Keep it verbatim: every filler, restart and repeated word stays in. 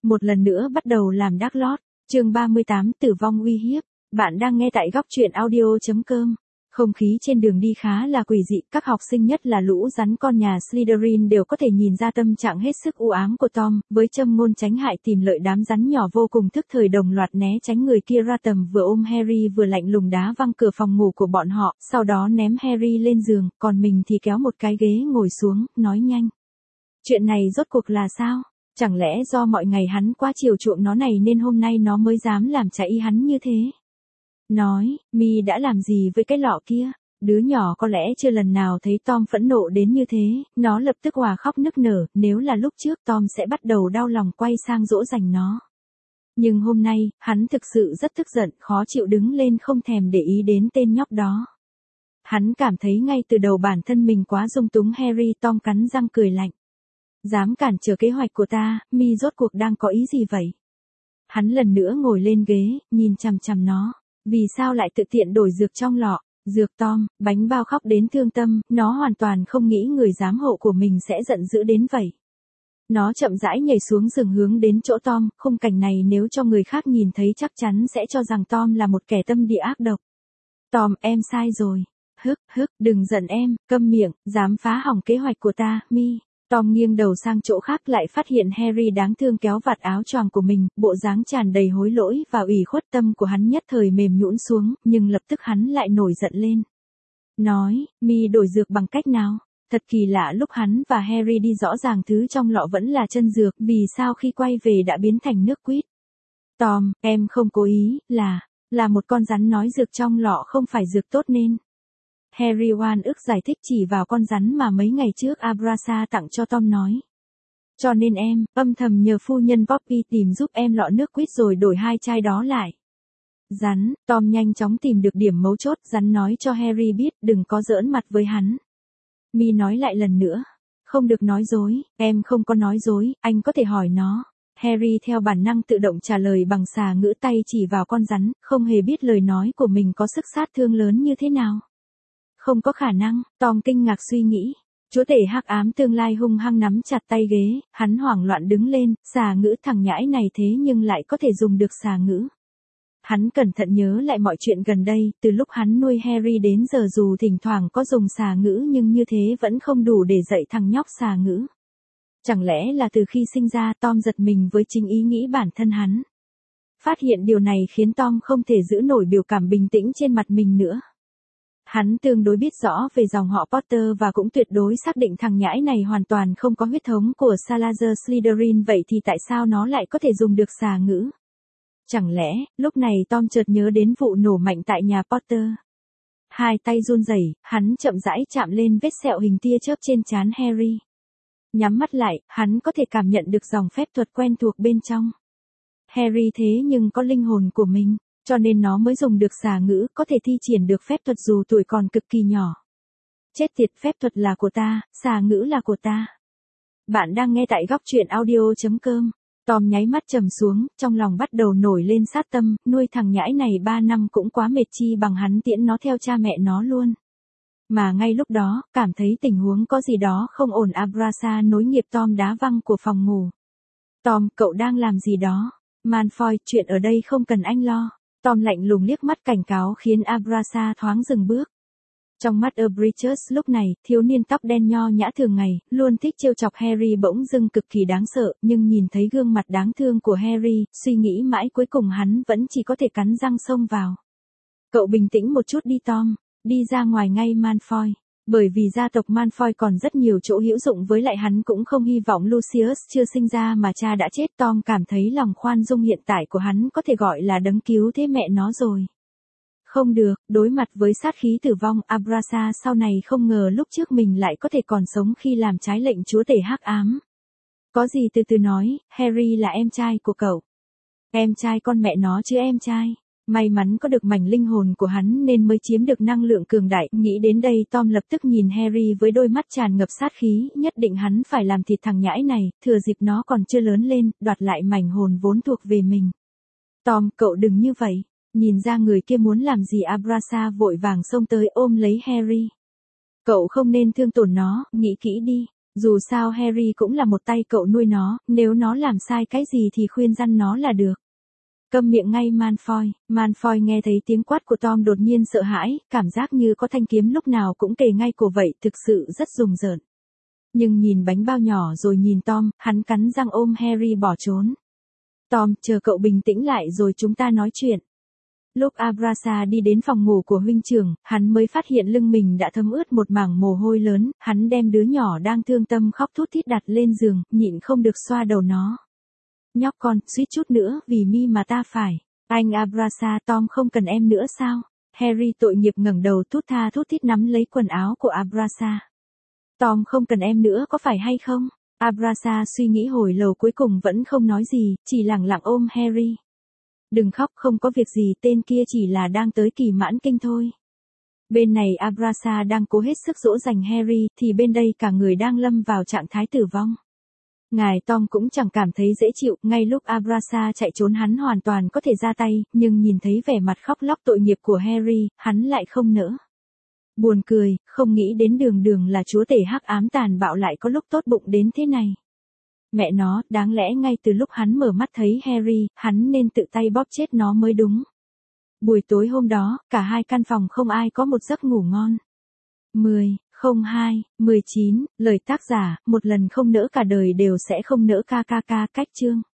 một lần nữa bắt đầu làm Dark Lord, chương ba mươi tám tử vong uy hiếp. Bạn đang nghe tại góc truyện audio chấm com. Không khí trên đường đi khá là quỷ dị, các học sinh nhất là lũ rắn con nhà Slytherin đều có thể nhìn ra tâm trạng hết sức u ám của Tom, với châm ngôn tránh hại tìm lợi đám rắn nhỏ vô cùng thức thời đồng loạt né tránh người kia ra tầm vừa ôm Harry vừa lạnh lùng đá văng cửa phòng ngủ của bọn họ, sau đó ném Harry lên giường, còn mình thì kéo một cái ghế ngồi xuống, nói nhanh. Chuyện này rốt cuộc là sao? Chẳng lẽ do mọi ngày hắn quá chiều chuộng nó này nên hôm nay nó mới dám làm trái ý hắn như thế? Nói, Mi đã làm gì với cái lọ kia? Đứa nhỏ có lẽ chưa lần nào thấy Tom phẫn nộ đến như thế, nó lập tức hòa khóc nức nở, nếu là lúc trước Tom sẽ bắt đầu đau lòng quay sang dỗ dành nó. Nhưng hôm nay, hắn thực sự rất tức giận, khó chịu đứng lên không thèm để ý đến tên nhóc đó. Hắn cảm thấy ngay từ đầu bản thân mình quá dung túng Harry. Tom cắn răng cười lạnh. Dám cản trở kế hoạch của ta, Mi rốt cuộc đang có ý gì vậy? Hắn lần nữa ngồi lên ghế, nhìn chằm chằm nó. Vì sao lại tự tiện đổi dược trong lọ? Dược Tom, bánh bao khóc đến thương tâm, nó hoàn toàn không nghĩ người giám hộ của mình sẽ giận dữ đến vậy. Nó chậm rãi nhảy xuống giường hướng đến chỗ Tom, khung cảnh này nếu cho người khác nhìn thấy chắc chắn sẽ cho rằng Tom là một kẻ tâm địa ác độc. Tom, em sai rồi. Hức, hức, đừng giận em, câm miệng, dám phá hỏng kế hoạch của ta, Mi. Tom nghiêng đầu sang chỗ khác lại phát hiện Harry đáng thương kéo vạt áo choàng của mình, bộ dáng tràn đầy hối lỗi và ủy khuất. Tâm của hắn nhất thời mềm nhũn xuống, nhưng lập tức hắn lại nổi giận lên. Nói, Mi đổi dược bằng cách nào? Thật kỳ lạ, lúc hắn và Harry đi rõ ràng thứ trong lọ vẫn là chân dược, vì sao khi quay về đã biến thành nước quýt? Tom, em không cố ý, là, là một con rắn nói dược trong lọ không phải dược tốt nên. Harry oan ức giải thích chỉ vào con rắn mà mấy ngày trước Abrasa tặng cho Tom nói. Cho nên em, âm thầm nhờ phu nhân Poppy tìm giúp em lọ nước quýt rồi đổi hai chai đó lại. Rắn, Tom nhanh chóng tìm được điểm mấu chốt, rắn nói cho Harry biết đừng có giỡn mặt với hắn. Mi nói lại lần nữa. Không được nói dối, em không có nói dối, anh có thể hỏi nó. Harry theo bản năng tự động trả lời bằng xà ngữ, tay chỉ vào con rắn, không hề biết lời nói của mình có sức sát thương lớn như thế nào. Không có khả năng, Tom kinh ngạc suy nghĩ. Chúa tể hắc ám tương lai hung hăng nắm chặt tay ghế, hắn hoảng loạn đứng lên, xà ngữ thằng nhãi này thế nhưng lại có thể dùng được xà ngữ. Hắn cẩn thận nhớ lại mọi chuyện gần đây, từ lúc hắn nuôi Harry đến giờ dù thỉnh thoảng có dùng xà ngữ nhưng như thế vẫn không đủ để dạy thằng nhóc xà ngữ. Chẳng lẽ là từ khi sinh ra Tom giật mình với chính ý nghĩ bản thân hắn. Phát hiện điều này khiến Tom không thể giữ nổi biểu cảm bình tĩnh trên mặt mình nữa. Hắn tương đối biết rõ về dòng họ Potter và cũng tuyệt đối xác định thằng nhãi này hoàn toàn không có huyết thống của Salazar Slytherin, vậy thì tại sao nó lại có thể dùng được xà ngữ? Chẳng lẽ, lúc này Tom chợt nhớ đến vụ nổ mạnh tại nhà Potter. Hai tay run rẩy, hắn chậm rãi chạm lên vết sẹo hình tia chớp trên trán Harry. Nhắm mắt lại, hắn có thể cảm nhận được dòng phép thuật quen thuộc bên trong. Harry thế nhưng có linh hồn của mình. Cho nên nó mới dùng được xà ngữ, có thể thi triển được phép thuật dù tuổi còn cực kỳ nhỏ. Chết tiệt, phép thuật là của ta, xà ngữ là của ta. Bạn đang nghe tại góc truyện audio chấm com. Tom nháy mắt trầm xuống, trong lòng bắt đầu nổi lên sát tâm, nuôi thằng nhãi này ba năm cũng quá mệt, chi bằng hắn tiễn nó theo cha mẹ nó luôn. Mà ngay lúc đó, cảm thấy tình huống có gì đó không ổn, Abrasa nối nghiệp Tom đá văng của phòng ngủ. Tom, cậu đang làm gì đó? Malfoy, chuyện ở đây không cần anh lo. Tom lạnh lùng liếc mắt cảnh cáo khiến Abrasa thoáng dừng bước. Trong mắt Umbridge lúc này, thiếu niên tóc đen nho nhã thường ngày, luôn thích trêu chọc Harry bỗng dưng cực kỳ đáng sợ, nhưng nhìn thấy gương mặt đáng thương của Harry, suy nghĩ mãi cuối cùng hắn vẫn chỉ có thể cắn răng xông vào. Cậu bình tĩnh một chút đi Tom, đi ra ngoài ngay Malfoy. Bởi vì gia tộc Malfoy còn rất nhiều chỗ hữu dụng, với lại hắn cũng không hy vọng Lucius chưa sinh ra mà cha đã chết. Tom cảm thấy lòng khoan dung hiện tại của hắn có thể gọi là đấng cứu thế mẹ nó rồi. Không được, đối mặt với sát khí tử vong, Abrasa sau này không ngờ lúc trước mình lại có thể còn sống khi làm trái lệnh chúa tể hắc ám. Có gì từ từ nói, Harry là em trai của cậu. Em trai con mẹ nó chứ em trai. May mắn có được mảnh linh hồn của hắn nên mới chiếm được năng lượng cường đại. Nghĩ đến đây Tom lập tức nhìn Harry với đôi mắt tràn ngập sát khí, nhất định hắn phải làm thịt thằng nhãi này, thừa dịp nó còn chưa lớn lên, đoạt lại mảnh hồn vốn thuộc về mình. Tom, cậu đừng như vậy. Nhìn ra người kia muốn làm gì, Abrasa vội vàng xông tới ôm lấy Harry. Cậu không nên thương tổn nó, nghĩ kỹ đi. Dù sao Harry cũng là một tay cậu nuôi nó, nếu nó làm sai cái gì thì khuyên răn nó là được. Câm miệng ngay Malfoy. Malfoy nghe thấy tiếng quát của Tom đột nhiên sợ hãi, cảm giác như có thanh kiếm lúc nào cũng kề ngay cổ vậy, thực sự rất rùng rợn. Nhưng nhìn bánh bao nhỏ rồi nhìn Tom, hắn cắn răng ôm Harry bỏ trốn. Tom, chờ cậu bình tĩnh lại rồi chúng ta nói chuyện. Lúc Abrasa đi đến phòng ngủ của huynh trưởng, hắn mới phát hiện lưng mình đã thấm ướt một mảng mồ hôi lớn, hắn đem đứa nhỏ đang thương tâm khóc thút thít đặt lên giường, nhịn không được xoa đầu nó. Nhóc con, suýt chút nữa, vì mi mà ta phải. Anh Abrasa, Tom không cần em nữa sao? Harry tội nghiệp ngẩng đầu thút tha thút thít nắm lấy quần áo của Abrasa. Tom không cần em nữa có phải hay không? Abrasa suy nghĩ hồi lâu cuối cùng vẫn không nói gì, chỉ lặng lặng ôm Harry. Đừng khóc, không có việc gì, tên kia chỉ là đang tới kỳ mãn kinh thôi. Bên này Abrasa đang cố hết sức dỗ dành Harry, thì bên đây cả người đang lâm vào trạng thái tử vong. Ngài Tom cũng chẳng cảm thấy dễ chịu, ngay lúc Abrasa chạy trốn hắn hoàn toàn có thể ra tay, nhưng nhìn thấy vẻ mặt khóc lóc tội nghiệp của Harry, hắn lại không nỡ. Buồn cười, không nghĩ đến đường đường là chúa tể hắc ám tàn bạo lại có lúc tốt bụng đến thế này. Mẹ nó, đáng lẽ ngay từ lúc hắn mở mắt thấy Harry, hắn nên tự tay bóp chết nó mới đúng. Buổi tối hôm đó, cả hai căn phòng không ai có một giấc ngủ ngon. mười, không hai, mười chín, lời tác giả, một lần không nỡ cả đời đều sẽ không nỡ ca ca ca cách chương.